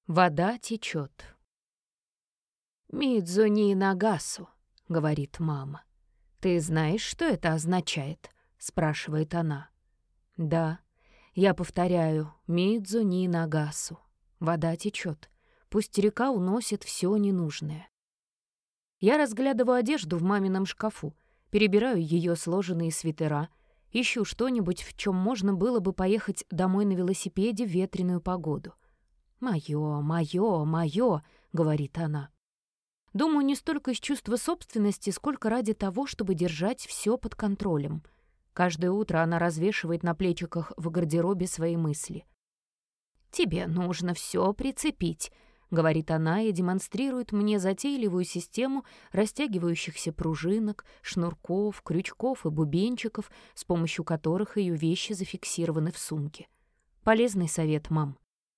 Вода течет. «Мидзу ни нагасу», — говорит мама. «Ты знаешь, что это означает?» — спрашивает она. «Да». Я повторяю: «Мидзу ни нагасу». Вода течет. Пусть река уносит все ненужное. Я разглядываю одежду в мамином шкафу, перебираю ее сложенные свитера, ищу что-нибудь, в чем можно было бы поехать домой на велосипеде в ветреную погоду. «Моё, моё, моё», — говорит она. Думаю, не столько из чувства собственности, сколько ради того, чтобы держать все под контролем. Каждое утро она развешивает на плечиках в гардеробе свои мысли. «Тебе нужно все прицепить», — говорит она и демонстрирует мне затейливую систему растягивающихся пружинок, шнурков, крючков и бубенчиков, с помощью которых ее вещи зафиксированы в сумке. Полезный совет, мам.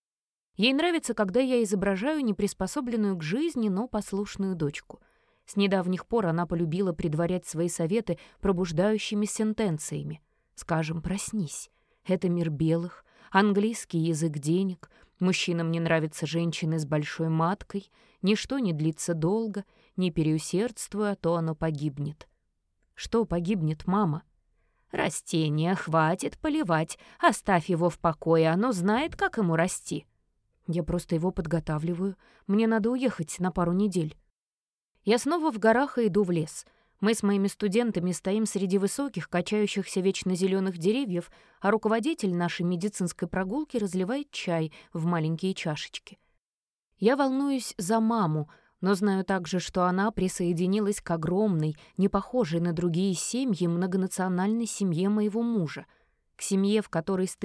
Ей нравится, когда я изображаю неприспособленную к жизни, но послушную дочку. С недавних пор она полюбила предварять свои советы пробуждающими сентенциями. Скажем, «Проснись». Это мир белых, английский язык денег, мужчинам не нравятся женщины с большой маткой, ничто не длится долго, не переусердствуй, а то оно погибнет. Что погибнет, мама? Растение хватит поливать, оставь его в покое, оно знает, как ему расти. Я просто его подготавливаю. Мне надо уехать на пару недель. Я снова в горах и иду в лес. Мы с моими студентами стоим среди высоких, качающихся вечно зеленых деревьев, а руководитель нашей медицинской прогулки разливает чай в маленькие чашечки. Я волнуюсь за маму, но знаю также, что она присоединилась к огромной, не похожей на другие семьи, многонациональной семье моего мужа. К семье, в которой с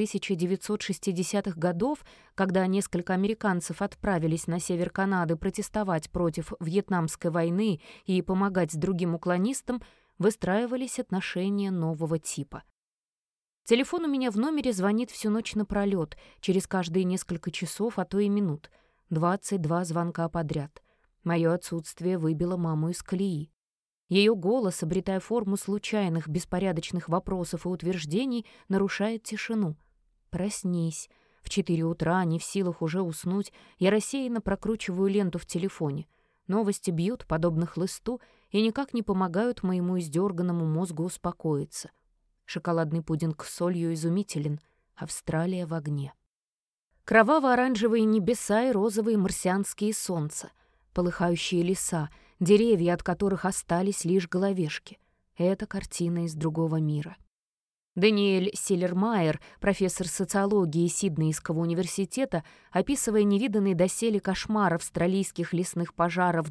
1960-х годов, когда несколько американцев отправились на север Канады протестовать против Вьетнамской войны и помогать другим уклонистам, выстраивались отношения нового типа. Телефон у меня в номере звонит всю ночь напролёт, через каждые несколько часов, а то и минут. 22 звонка подряд. Мое отсутствие выбило маму из колеи. Ее голос, обретая форму случайных, беспорядочных вопросов и утверждений, нарушает тишину. «Проснись». В 4 утра, не в силах уже уснуть, я рассеянно прокручиваю ленту в телефоне. Новости бьют, подобно хлысту, и никак не помогают моему издерганному мозгу успокоиться. Шоколадный пудинг с солью изумителен. Австралия в огне. Кроваво-оранжевые небеса и розовые марсианские солнца. Полыхающие леса, деревья, от которых остались лишь головешки. Это картина из другого мира. Даниэль Силлермайер, профессор социологии Сиднейского университета, описывая невиданный доселе кошмар австралийских лесных пожаров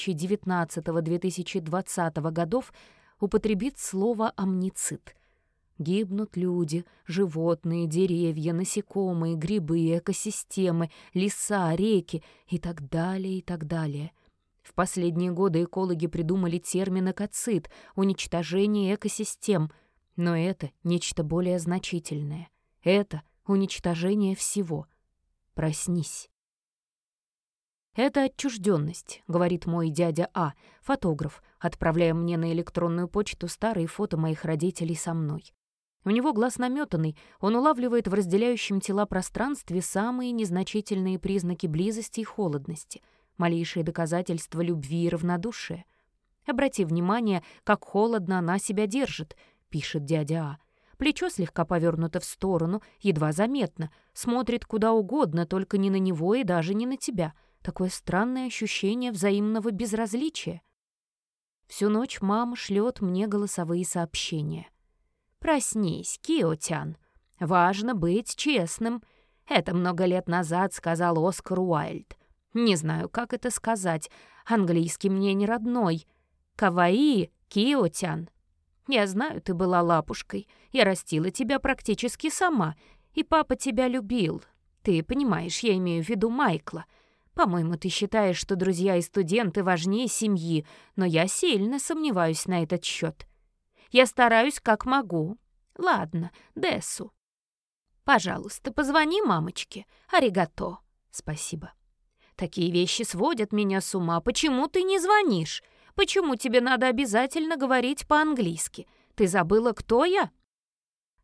2019-2020 годов, употребит слово «амницид». Гибнут люди, животные, деревья, насекомые, грибы, экосистемы, леса, реки и так далее, и так далее. В последние годы экологи придумали термин «экоцид» — уничтожение экосистем, но это нечто более значительное. Это уничтожение всего. Проснись. «Это отчужденность», — говорит мой дядя А, фотограф, отправляя мне на электронную почту старые фото моих родителей со мной. У него глаз наметанный, он улавливает в разделяющем тела пространстве самые незначительные признаки близости и холодности, малейшие доказательства любви и равнодушия. «Обрати внимание, как холодно она себя держит», — пишет дядя А. Плечо слегка повернуто в сторону, едва заметно, смотрит куда угодно, только не на него и даже не на тебя. Такое странное ощущение взаимного безразличия. Всю ночь мама шлет мне голосовые сообщения. «Проснись, Кио-тян. Важно быть честным. Это много лет назад сказал Оскар Уайльд. Не знаю, как это сказать. Английский мне не родной. Каваи, Кио-тян. Я знаю, ты была лапушкой. Я растила тебя практически сама. И папа тебя любил. Ты понимаешь, я имею в виду Майкла. По-моему, ты считаешь, что друзья и студенты важнее семьи, но я сильно сомневаюсь на этот счет. Я стараюсь, как могу. Ладно, Дессу. Пожалуйста, позвони мамочке. Аригато. Спасибо. Такие вещи сводят меня с ума. Почему ты не звонишь? Почему тебе надо обязательно говорить по-английски? Ты забыла, кто я?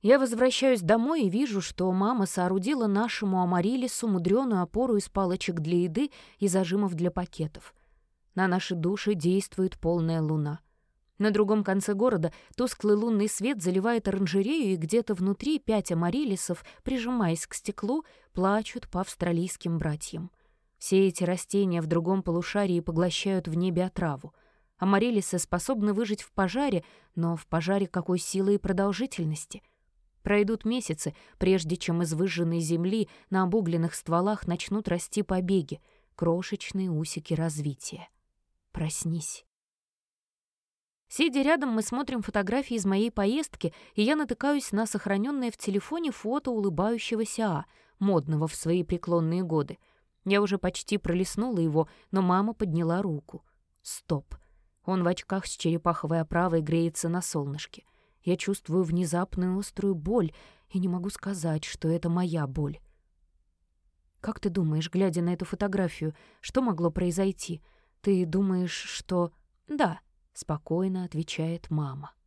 Я возвращаюсь домой и вижу, что мама соорудила нашему амарилису мудреную опору из палочек для еды и зажимов для пакетов. На наши души действует полная луна. На другом конце города тусклый лунный свет заливает оранжерею, и где-то внутри 5 амарилисов, прижимаясь к стеклу, плачут по австралийским братьям. Все эти растения в другом полушарии поглощают в небе отраву. Амарилисы способны выжить в пожаре, но в пожаре какой силы и продолжительности? Пройдут месяцы, прежде чем из выжженной земли на обугленных стволах начнут расти побеги, крошечные усики развития. Проснись. Сидя рядом, мы смотрим фотографии из моей поездки, и я натыкаюсь на сохраненное в телефоне фото улыбающегося А, модного в свои преклонные годы. Я уже почти пролистнула его, но мама подняла руку. Стоп. Он в очках с черепаховой оправой греется на солнышке. Я чувствую внезапную острую боль и не могу сказать, что это моя боль. Как ты думаешь, глядя на эту фотографию, что могло произойти? Ты думаешь, что... Да, спокойно отвечает мама.